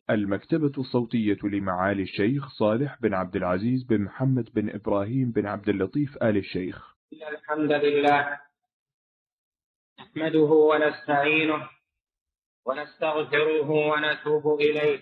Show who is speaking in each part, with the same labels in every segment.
Speaker 1: المكتبة الصوتية لمعالي الشيخ صالح بن عبد العزيز بن محمد بن إبراهيم بن عبد اللطيف آل الشيخ.
Speaker 2: الحمد لله نحمده ونستعينه ونستغفره ونتوب إليه،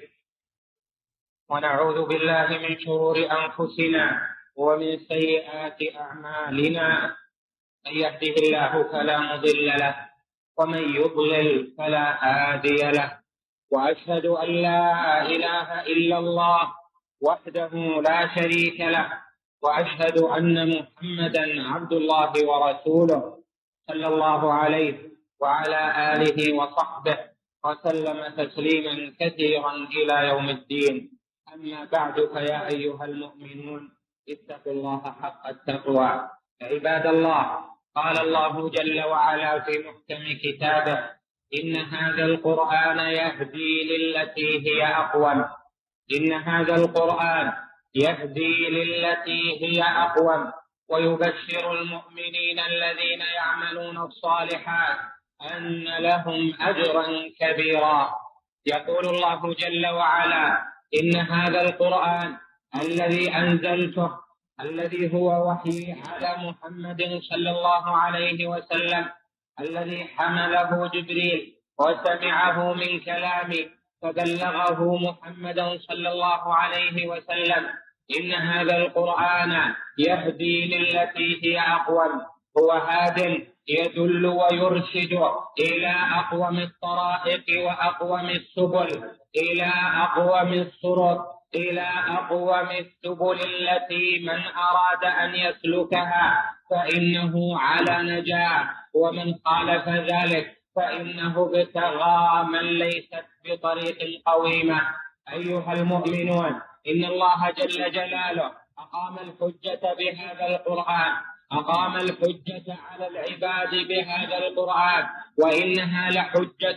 Speaker 2: ونعوذ بالله من شرور أنفسنا ومن سيئات أعمالنا. من يهده الله فلا مضل له، ومن يضلل فلا هادي له. وأشهد أن لا إله إلا الله وحده لا شريك له، وأشهد أن محمدا عبد الله ورسوله صلى الله عليه وعلى آله وصحبه وسلم تسليما كثيرا إلى يوم الدين. أما بعد، فيا أيها المؤمنون اتقوا الله حق التقوى. عباد الله، قال الله جل وعلا في محكم كتابه: إن هذا القرآن يهدي للتي هي أقوم. إن هذا القرآن يهدي للتي هي أقوم، ويبشر المؤمنين الذين يعملون الصالحات أن لهم أجرا كبيرا. يقول الله جل وعلا: إن هذا القرآن الذي أنزلته، الذي هو وحي على محمد صلى الله عليه وسلم، الذي حمله جبريل وسمعه من كلامي فبلغه محمد صلى الله عليه وسلم. إن هذا القرآن يهدي للتي هي أقوم، هو هاد يدل ويرشد إلى أقوم الطرائق وأقوم السبل، إلى أقوم الصراط، إلى أقوم السبل التي من أراد أن يسلكها فإنه على نجاة، ومن خالف ذلك فإنه ابتغى من ليست بطريق قويمة. أيها المؤمنون، إن الله جل جلاله أقام الحجة بهذا القرآن، أقام الحجة على العباد بهذا القرآن، وإنها لحجة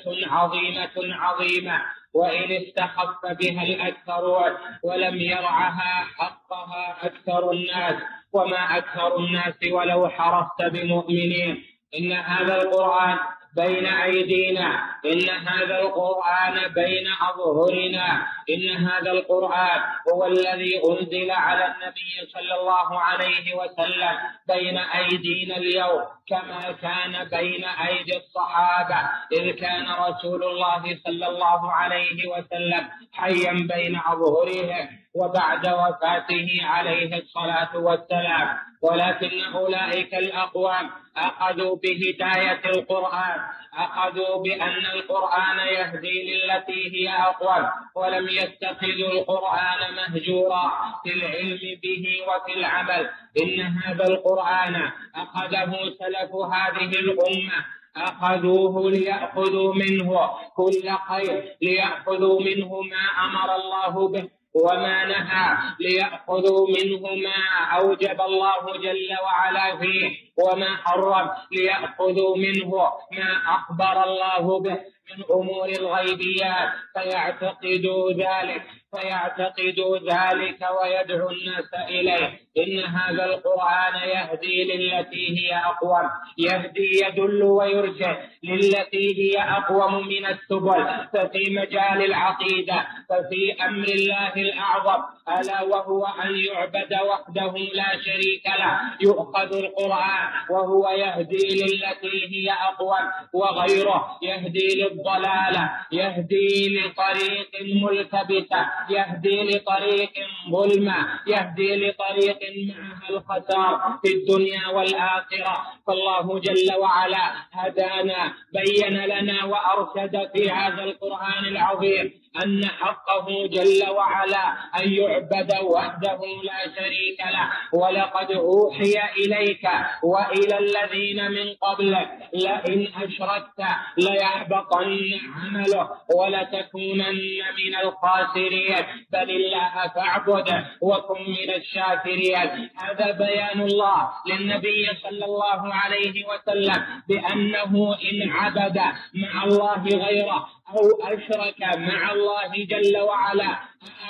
Speaker 2: عظيمة، وإن استخف بها الأكثرون ولم يرعها حقها أكثر الناس، وما أكثر الناس ولو حرصت بمؤمنين. إن هذا القرآن بين أيدينا، إن هذا القرآن بين أظهرنا، إن هذا القرآن هو الذي أنزل على النبي صلى الله عليه وسلم بين أيدينا اليوم، كما كان بين أيدي الصحابة إذ كان رسول الله صلى الله عليه وسلم حيا بين أظهرهم وبعد وفاته عليه الصلاة والسلام. ولكن أولئك الأقوام أخذوا بهداية القرآن، أخذوا بأن القرآن يهدي للتي هي أقوم، ولم يتخذوا القرآن مهجورا في العلم به وفي العمل. إن هذا القرآن أخذه سلف هذه الأمة، أخذوه ليأخذوا منه كل خير، ليأخذوا منه ما أمر الله به وما نهى، ليأخذوا منه ما أوجب الله جل وعلا فيه وما حرم، ليأخذوا منه ما أخبر الله به من أمور الغيبيات فيعتقدوا ذلك ويدعو الناس إليه. إن هذا القرآن يهدي للتي هي أقوم، يهدي يدل ويرشد للتي هي أقوم من السبل. ففي مجال العقيدة، ففي أمر الله الأعظم ألا وهو أن يعبد وحده لا شريك له، يؤخذ القرآن وهو يهدي للتي هي أقوم، وغيره يهدي للضلالة، يهدي لطريق ملتبسة، يهدي لطريق ظلمة، يهدي لطريق معها الخسار في الدنيا والآخرة. فالله جل وعلا هدانا، بين لنا وأرشد في هذا القرآن العظيم أن حقه جل وعلا أن يعبد وحده لا شريك له. ولقد أوحي إليك وإلى الذين من قبلك لئن أشركت ليحبطن عمله ولتكونن من الخاسرين، بل الله فاعبد وكن من الشاكرين. هذا بيان الله للنبي صلى الله عليه وسلم بأنه إن عبد مع الله غيره أو أشرك مع الله جل وعلا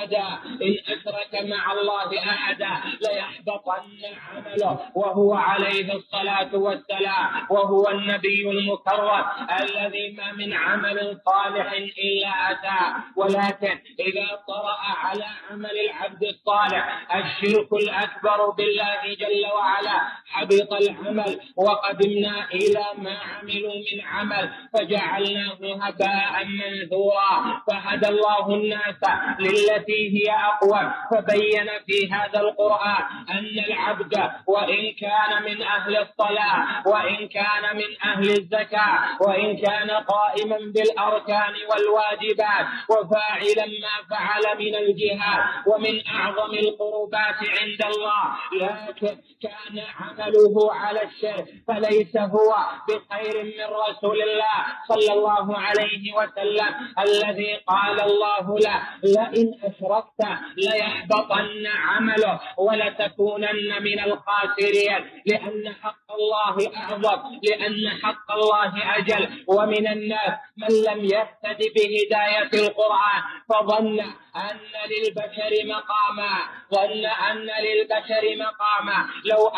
Speaker 2: أحدا إن أشرك مع الله أحدا ليحبطن عمله، وهو عليه الصلاة والسلام وهو النبي المكرم الذي ما من عمل صالح إلا أتى. ولكن إذا طرأ على عمل العبد الصالح الشرك الأكبر بالله جل وعلا حبط العمل، وقدمنا إلى ما عملوا من عمل فجعلناه هباء منثورا. فهدى الله الناس للتي هي أقوم، فبين في هذا القرآن أن العبد وإن كان من أهل الصلاة وإن كان من أهل الزكاة وإن كان قائما بالأركان والواجبات وفاعلا ما فعل من الجهاد ومن أعظم القربات عند الله، لكن كان عمله على الشرك فليس هو بخير من رسول الله صلى الله عليه وسلم الذي قال الله له لئن أشركت ليحبطن عمله ولتكونن من الخاسرين، لأن حق الله أعظم، لأن حق الله أجل. ومن الناس من لم يهتد بهداية القرآن فظن أن للبشر مقاما، ظن أن للبشر مقاما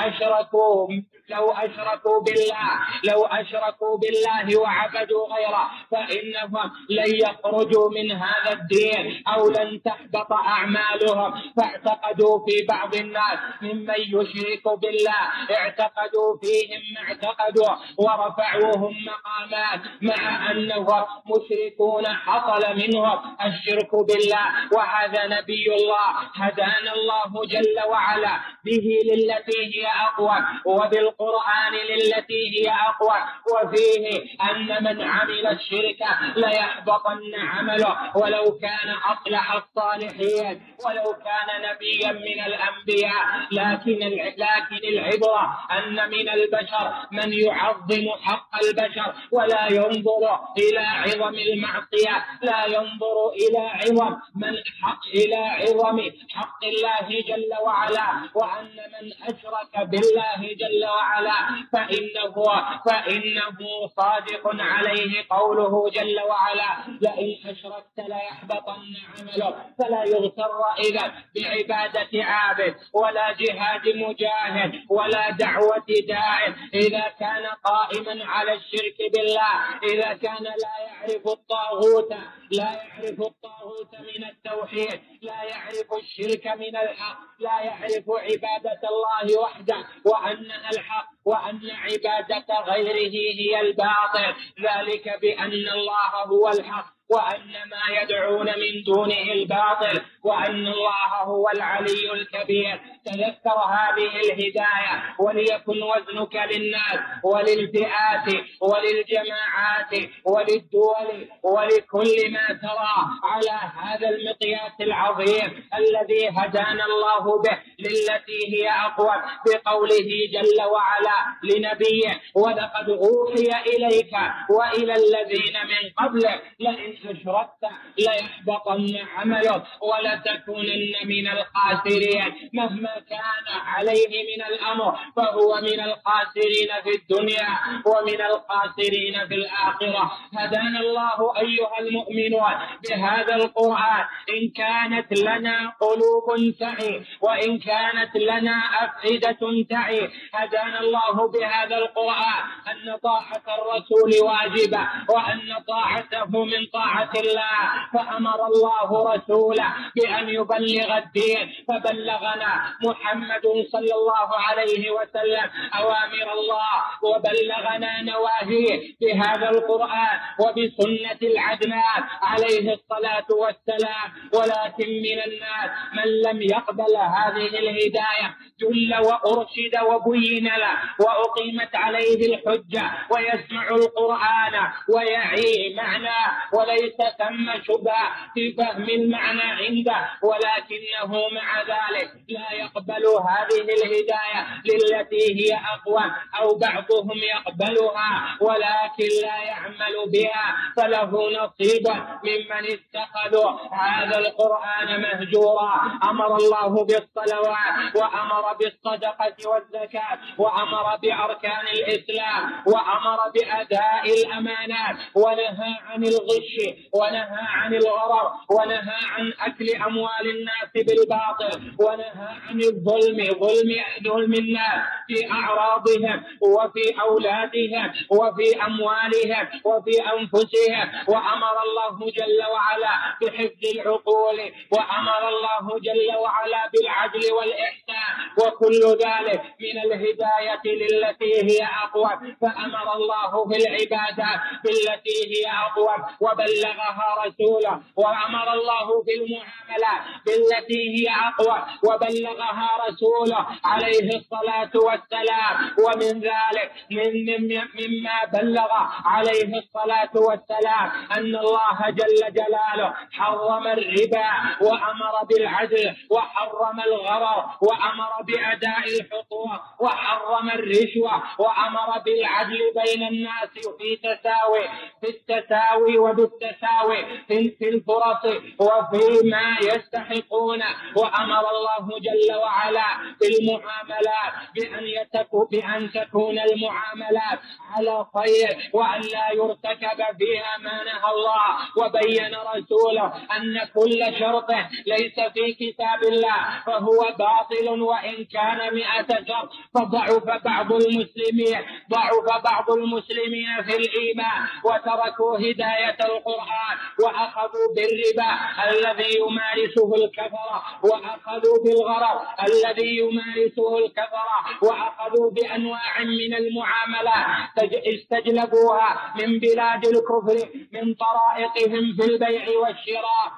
Speaker 2: لو أشركوا بالله وعبدوا غيره فإنهم لن يخرجوا من هذا الدين أو لن تحبط أعمالهم. فاعتقدوا في بعض الناس ممن يشرك بالله، اعتقدوا فيهم ما اعتقدوا ورفعوهم مقامات مع أنهم مشركون حصل منهم الشرك بالله. وهذا نبي الله هدانا الله جل وعلا به للتي هي أقوى، وبالقرآن للتي هي أقوى، وفيه أن من عمل الشرك ليحبطن عمله ولو كان أصلح الصالحين ولو كان نبيا من الأنبياء. لكن العبرة أن من البشر من يعظم حق البشر ولا ينظر إلى عظم المعصية، لا ينظر إلى عظم حق الله جل وعلا، وأن من أشرك بالله جل وعلا فإنه صادق عليه قوله جل وعلا لئن أشركت ليحبطن عمله. فلا يغتر إذا بعبادة عابد ولا جهاد مجاهد ولا دعوة داع إذا كان قائما على الشرك بالله، إذا كان لا يعرف الطاغوت من التوحيد، لا يعرف الشرك من الحق، لا يعرف عبادة الله وحده وأنها الحق وأن عبادة غيره هي الباطل، ذلك بأن الله هو الحق وأن ما يدعون من دونه الباطل وأن الله هو العلي الكبير. تذكر هذه الهداية وليكن وزنك للناس وللفئات وللجماعات وللدول ولكل ما ترى على هذا المقياس العظيم الذي هدانا الله به للتي هي أقوى، بقوله جل وعلا لنبيه ولقد أوحي إليك وإلى الذين من قبلك لئن أشركت ليحبطن عملك ولتكونن من الخاسرين. مهما كان عليه من الأمر فهو من الخاسرين في الدنيا ومن الخاسرين في الآخرة. هدانا الله أيها المؤمنون بهذا القرآن. إن كانت لنا قلوب تعي وإن كانت لنا أفئدة تعي، هدانا الله بهذا القرآن أن طاعة الرسول واجبة وأن طاعته من طاعة الله. فأمر الله رسوله بأن يبلغ الدين فبلغنا محمد صلى الله عليه وسلم أوامر الله وبلغنا نواهيه بهذا القرآن وبسنة العدنان عليه الصلاة والسلام. ولكن من الناس من لم يقبل هذه الهداية جل وأرشد وبين له وأقيمت عليه الحجة ويسمع القرآن ويعي معناه وليس ثم شبهة في فهم المعنى عنده، ولكنه مع ذلك لا يقبل هذه الهداية للتي هي أقوى، أو بعضهم يقبلها ولكن لا يعمل بها، فله نصيب ممن اتخذوا هذا القرآن مهجورا. أمر الله بالصلوات، وأمر بالصدقة والزكاة، وأمر بأركان الإسلام، وأمر بأداء الأمانات، ونهى عن الغش، ونهى عن الغرر، ونهى عن أكل أموال الناس بالباطل، ونهى عن ظلم الناس في أعراضهم وفي أولادهم وفي أموالهم وفي أنفسهم. وأمر الله جل وعلا بحفظ العقول، وأمر الله جل وعلا بالعدل والإحسان، وكل ذلك من الهداية للتي هي أقوى. فأمر الله بالعبادات بالتي هي أقوى وبلغها رسوله، وأمر الله بالمعاملات بالتي هي أقوى وبلغها رسوله عليه الصلاة والسلام. ومن ذلك مما بلغ عليه الصلاة والسلام أن الله جل جلاله حرم الربا، وأمر بالعدل، وحرم الغرر، وأمر بأداء الحقوق، وحرم الرشوة، وأمر بالعدل بين الناس في التساوي وبالتساوي في الفرص وفيما يستحقون. وأمر الله جل وعلا بالمعاملات بأن تكون المعاملات على خير، وأن لا يرتكب فيها ما نهى الله. وبين رسوله أن كل شرط ليس في كتاب الله فهو باطل وإن كان 100 شرط. فضعف بعض المسلمين في الإيمان وتركوا هداية القرآن، وأخذوا بالربا الذي يمارسه الكفرة، وأخذوا بالغرر الذي يمارسه الكفرة، وأخذوا بأنواع من المعاملات استجلبوها من بلاد الكفر من طرائقهم في البيع والشراء،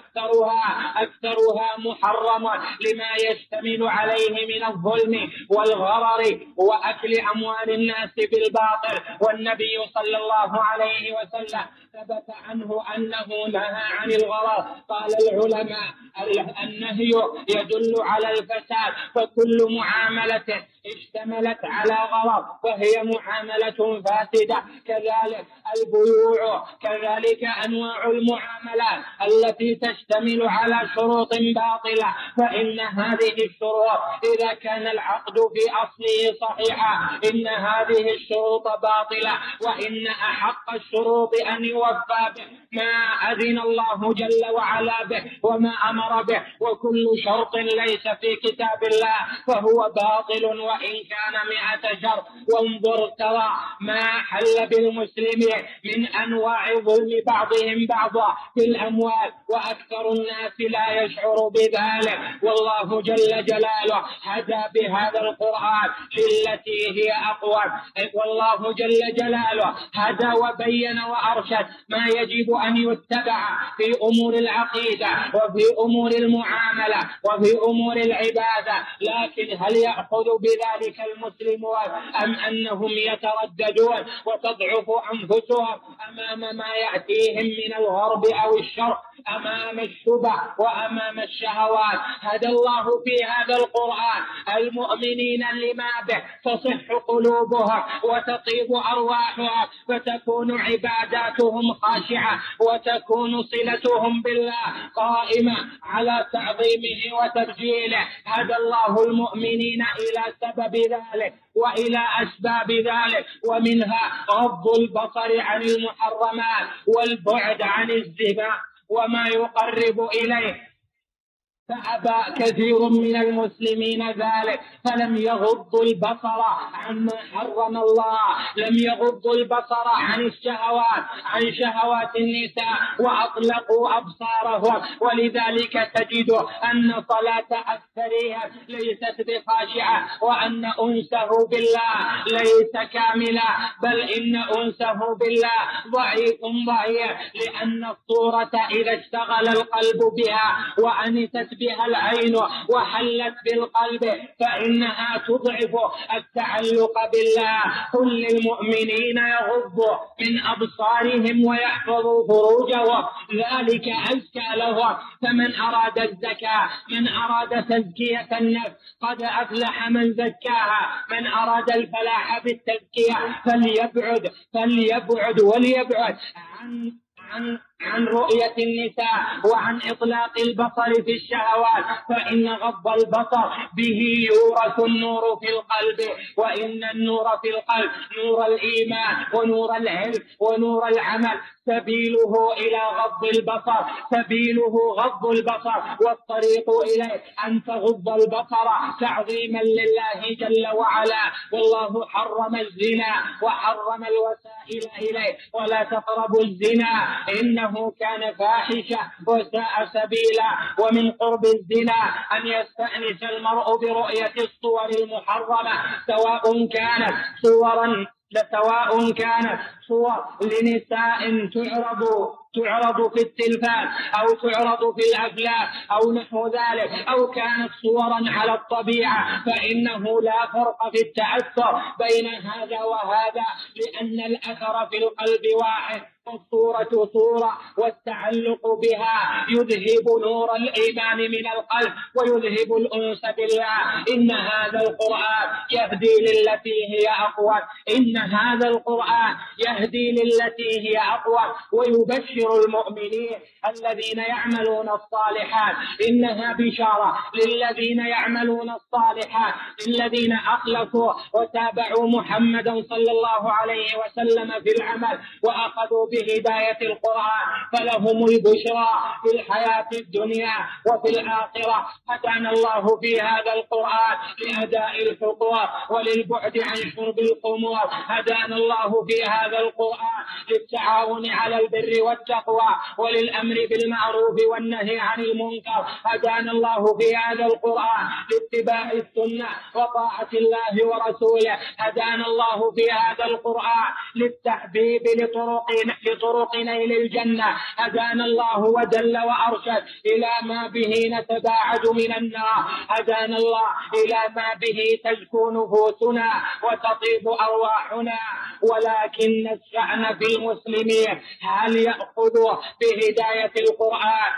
Speaker 2: وأكثرها محرمة لما يشتمل عليه من الظلم والغرر وأكل أموال الناس بالباطل. والنبي صلى الله عليه وسلم ثبت عنه أنه نهى عن الغرر. قال العلماء النهي يدل على الفساد، فكل معاملة اشتملت على غرض فهي معاملة فاسدة. كذلك البيوع، كذلك أنواع المعاملات التي تشتمل على شروط باطلة، فإن هذه الشروط إذا كان العقد في أصله صحيحا إن هذه الشروط باطلة، وإن أحق الشروط أن يوفى به ما أذن الله جل وعلا به وما أمر به. وكل شرط ليس في كتاب الله فهو باطل وإن كان 100 شرط. وانظر ترى ما حل بالمسلمين من أنواع ظلم بعضهم بعضا في الأموال، وأكثر الناس لا يشعر بذلك. والله جل جلاله هدى بهذا القرآن للتي هي أقوى. والله جل جلاله هدى وبين وأرشد ما يجب أن يتبع في أمور العقيدة وفي أمور المعاملة وفي أمور العبادة. لكن هل يأخذ بذلك المسلمون أم أنهم يترددون وتضعف أنفسهم أمام ما يأتيهم من الغرب أو الشرق، أمام الشبه وأمام الشهوات؟ هدى الله في هذا القرآن المؤمنين لما به تصح قلوبهم وتطيب أرواحهم، فتكون عباداتهم خاشعة، وتكون صلتهم بالله قائمة على تعظيمه وتبجيله. هدى الله المؤمنين إلى سبب ذلك وإلى أسباب ذلك، ومنها غض البصر عن المحرمات والبعد عن الزنا وما يقرب إليه. فأبى كثير من المسلمين ذلك، فلم يغضوا البصر عما حرم الله، لم يغضوا البصر عن الشهوات، عن شهوات النساء، وأطلقوا أبصارهم. ولذلك تجد أن صلاة أكثرهم ليست بخاشعة، وأن أنسه بالله ليس كاملا، بل إن أنسه بالله ضعيف، لأن الصورة إذا اشتغل القلب بها وأنست بها العين وحلت بالقلب فإنها تضعف التعلق بالله. قل للمؤمنين يغضوا من أبصارهم ويحفظوا فروجهم ذلك أزكى لهم. فمن أراد الزكاة، من أراد تزكية النفس قد أفلح من زكاها. من أراد الفلاح بالتزكية فليبعد وليبعد عن رؤية النساء وعن إطلاق البصر في الشهوات، فإن غض البصر به يورث النور في القلب، وإن النور في القلب نور الإيمان ونور العلم ونور العمل. سبيله إلى غض البصر، سبيله غض البصر، والطريق إليه أن تغض البصر تعظيما لله جل وعلا. والله حرم الزنا وحرم الوسائل إليه، ولا تقربوا الزنا إنه كان فاحشة وساء سبيلا. ومن قرب الزنا أن يستأنس المرء برؤية الصور المحرمة، سواء كانت صور لنساء تعرض في التلفاز أو تعرض في الأفلام أو نحو ذلك، أو كانت صورا على الطبيعة، فإنه لا فرق في التأثر بين هذا وهذا، لأن الأثر في القلب واحد. الصورة صورة، والتعلق بها يذهب نور الإيمان من القلب ويذهب الأنس بالله. إن هذا القرآن يهدي للتي هي أقوى، إن هذا القرآن يهدي للتي هي أقوى ويبشر المؤمنين الذين يعملون الصالحات. إنها بشارة للذين يعملون الصالحات، الذين أخلصوا وتابعوا محمدا صلى الله عليه وسلم في العمل وأخذوا بهداية القرآن، فلهم البشرى في الحياة الدنيا وفي الآخرة. هدانا الله في هذا القرآن لأداء الحقوق وللبعد عن شرب الخمور. هدانا الله في هذا القرآن للتعاون على البر والتقوى وللأمر بالمعروف والنهي عن المنكر. هدانا الله في هذا القرآن لاتباع السنة وطاعة الله ورسوله. هدانا الله في هذا القرآن للتحبيب لطرق نيل الجنة. هدانا الله ودل وأرشد إلى ما به نتباعد من النار. هدانا الله إلى ما به تزكو نفوسنا وتطيب أرواحنا. ولكن الشأن في المسلمين هل يأخذوا بهداية القرآن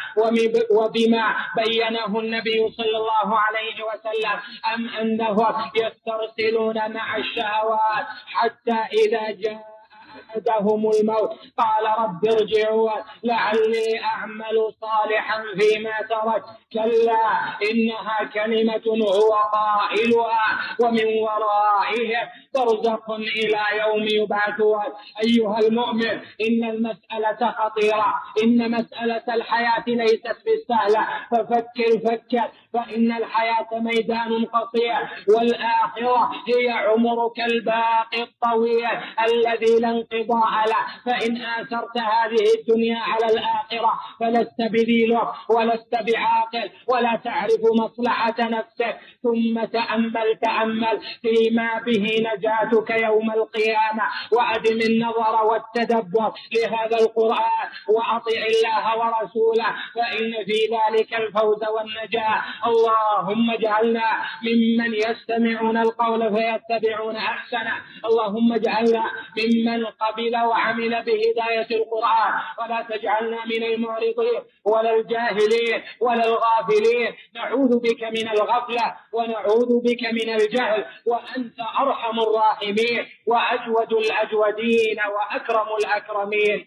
Speaker 2: وبما بينه النبي صلى الله عليه وسلم، أم أنهم يسترسلون مع الشهوات حتى إذا جاء أحدهم الموت قال رب ارجعون لعلي أعمل صالحا فيما ترك. كلا إنها كلمة هو قائلها ومن ورائهم برزخ إلى يوم يبعثون. أيها المؤمن، إن المسألة خطيرة، إن مسألة الحياة ليست بالسهلة، ففكر فإن الحياة ميدان قصير، والآخرة هي عمرك الباقي الطويل الذي لا انقضاء له. فإن آثرت هذه الدنيا على الآخرة فلست بذيل ولست بعاقل ولا تعرف مصلحة نفسك. ثم تأمل فيما به نجاتك يوم القيامة، وأدم النظر والتدبر لهذا القرآن وأطع الله ورسوله، فإن في ذلك الفوز والنجاة. اللهم اجعلنا ممن يستمعون القول فيتبعون أحسنه. اللهم اجعلنا ممن قبل وعمل بهداية القرآن، ولا تجعلنا من المعرضين ولا الجاهلين ولا الغافلين. نعوذ بك من الغفلة ونعوذ بك من الجهل، وأنت أرحم الراحمين وأجود الأجودين وأكرم الأكرمين.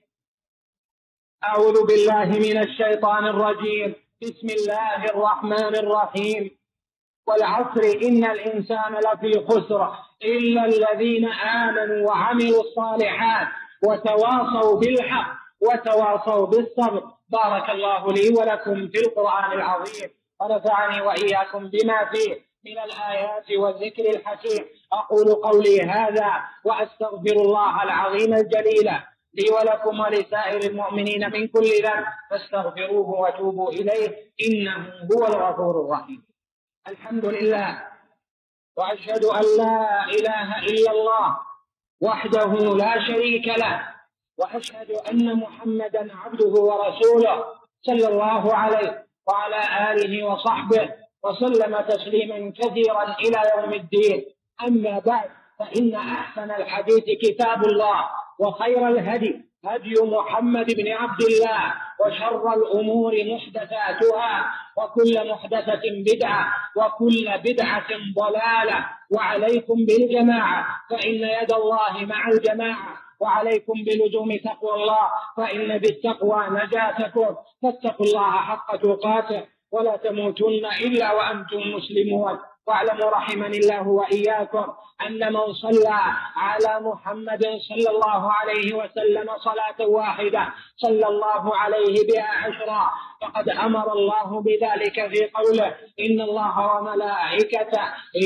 Speaker 2: أعوذ بالله من الشيطان الرجيم. بسم الله الرحمن الرحيم. والعصر إن الإنسان لفي خسر إلا الذين آمنوا وعملوا الصالحات وتواصوا بالحق وتواصوا بالصبر. بارك الله لي ولكم في القرآن العظيم، ونفعني وإياكم بما فيه من الآيات والذكر الحكيم. أقول قولي هذا وأستغفر الله العظيم الجليل لي ولكم ولسائر المؤمنين من كل ذنب، فاستغفروه وتوبوا إليه إنه هو الغفور الرحيم. الحمد لله، وأشهد أن لا إله إلا الله وحده لا شريك له، وأشهد أن محمدا عبده ورسوله صلى الله عليه وعلى آله وصحبه وسلم تسليما كثيرا إلى يوم الدين. أما بعد، فإن أحسن الحديث كتاب الله، وخير الهدي هدي محمد بن عبد الله، وشر الأمور محدثاتها، وكل محدثة بدعة، وكل بدعة ضلالة. وعليكم بالجماعة فإن يد الله مع الجماعة، وعليكم بلزوم تقوى الله فإن بالتقوى نجاتكم. فاتقوا الله حق تقاته ولا تموتن إلا وأنتم مسلمون. واعلموا رحمني الله وإياكم أن من صلى على محمد صلى الله عليه وسلم صلاة واحدة صلى الله عليه بها 10 فقد أمر الله بذلك في قوله: إن الله وملائكته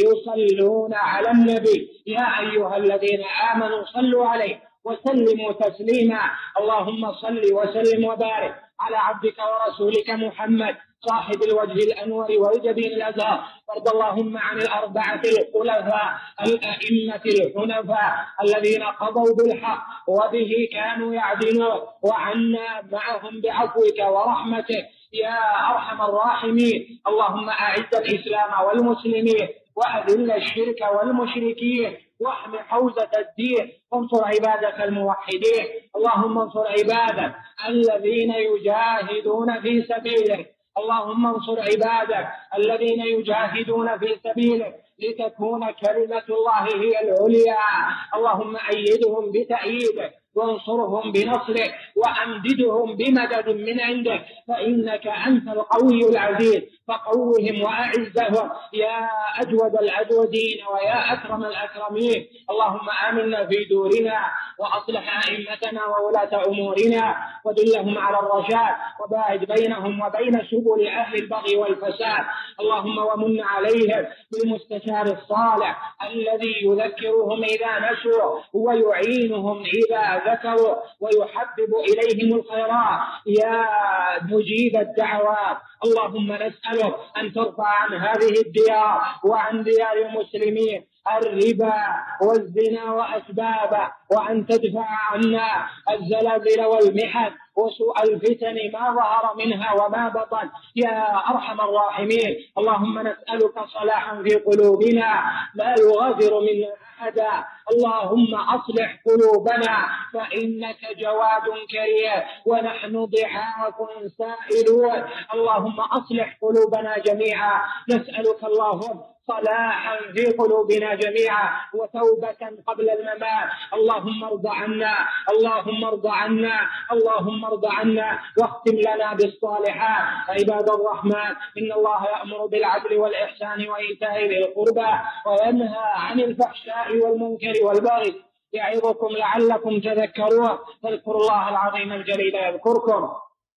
Speaker 2: يصلون على النبي يا أيها الذين آمنوا صلوا عليه وسلموا تسليما. اللهم صل وسلم وبارك على عبدك ورسولك محمد صاحب الوجه الأنور والجبين الأزهر. وارض اللهم عن الأربعة الخلفاء الأئمة الحنفاء الذين قضوا بالحق وبه كانوا يعدلون، وعنا معهم بعفوك ورحمتك يا أرحم الراحمين. اللهم أعز الإسلام والمسلمين وأذل الشرك والمشركين واحم حوزة الدين، وانصر عبادك الموحدين. اللهم انصر عبادك الذين يجاهدون في سبيلك. اللهم انصر عبادك الذين يجاهدون في سبيلك لتكون كلمة الله هي العليا. اللهم أيدهم بتأييدك وانصرهم بنصرك وأمددهم بمدد من عندك، فإنك أنت القوي العزيز، فقوهم وأعزهم يا أجود الأجودين ويا أكرم الأكرمين. اللهم آمنا في دورنا وأصلح أئمتنا وولاة أمورنا ودلهم على الرشاد وباعد بينهم وبين سبل أهل البغي والفساد. اللهم ومن عليهم بالمستشار الصالح الذي يذكرهم إذا نسوا ويعينهم إذا ذكروا ويحبب إليهم الخيرات يا مجيب الدعوات. اللهم نسألك أن ترفع عن هذه الديار وعن ديار المسلمين الربا والزنا وأسبابه، وأن تدفع عنا الزلازل والمحن وسوء الفتن ما ظهر منها وما بطن يا أرحم الراحمين. اللهم نسألك صلاحا في قلوبنا لا يغادر منا أحدا. اللهم أصلح قلوبنا فإنك جواد كريم ونحن ضحاك سائلون. اللهم أصلح قلوبنا جميعا. نسألك اللهم صلاحا في قلوبنا جميعا وتوبة قبل الممات. اللهم ارض عنا، اللهم ارض عنا، اللهم ارض عنا، واختم لنا بالصالحات. عباد الرحمن، إن الله يأمر بالعدل والإحسان وإيتاء ذي القربى وينهى عن الفحشاء والمنكر والبغي يعظكم لعلكم تذكرون. فاذكروا الله العظيم الجليل يذكركم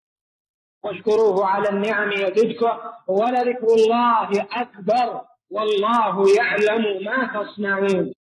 Speaker 2: واشكروه على النعم يزدكم، ولذكر الله أكبر والله يعلم ما تصنعون.